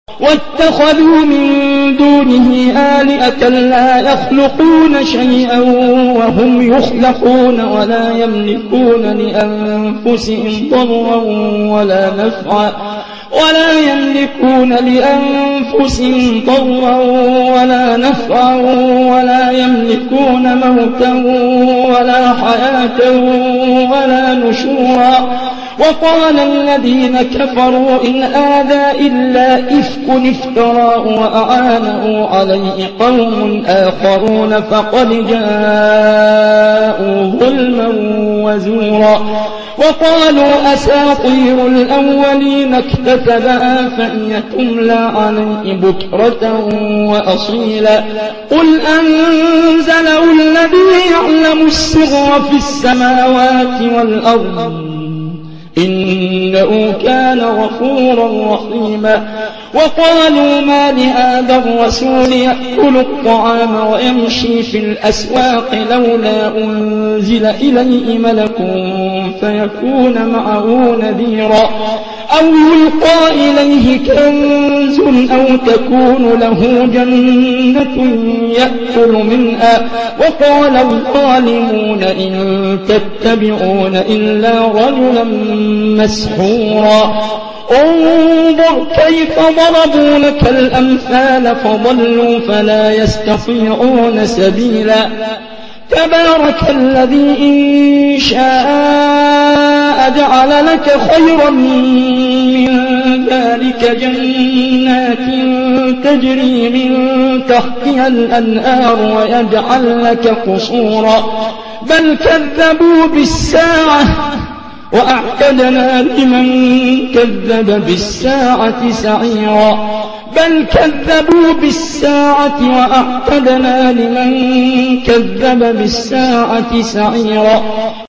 واتخذوا من دونه آلهة لا يخلقون شيئا وهم يخلقون ولا يملكون لأنفسهم ضرا ولا نفعا ولا يملكون موتا ولا حياة ولا نشورا. وقال الذين كفروا إن هذا إلا إفك افتراه وأعانه عليه قوم آخرون فقد جاءوا ظلما وزورا. وقالوا أساطير الأولين اكتتبها فهي تملى عليه بكرة وأصيلا. قل أنزله الذي يعلم السر في السماوات والأرض إنه كان غفورا رحيما. وقالوا ما لهذا الرسول يأكل الطعام ويمشي في الأسواق لولا أنزل إليه ملك فيكون معه نذيرا أو يلقى إليه كنز أو تكون له جنة يأكل منها. وقال الظالمون إن تتبعون إلا رجلا مسحورا. انظر كيف ضربوا لك الأمثال فضلوا فلا يستطيعون سبيلا. تبارك الذي إن شاء جعل لك خيرا من ذلك جنات تجري من تحتها الأنهار ويجعل لك قصورا. بل كذبوا بالساعة وأعتدنا لمن كذب بالساعة سعيرا. بل كذبوا بالساعة وأعتدنا لمن كذب بالساعة سعيرا.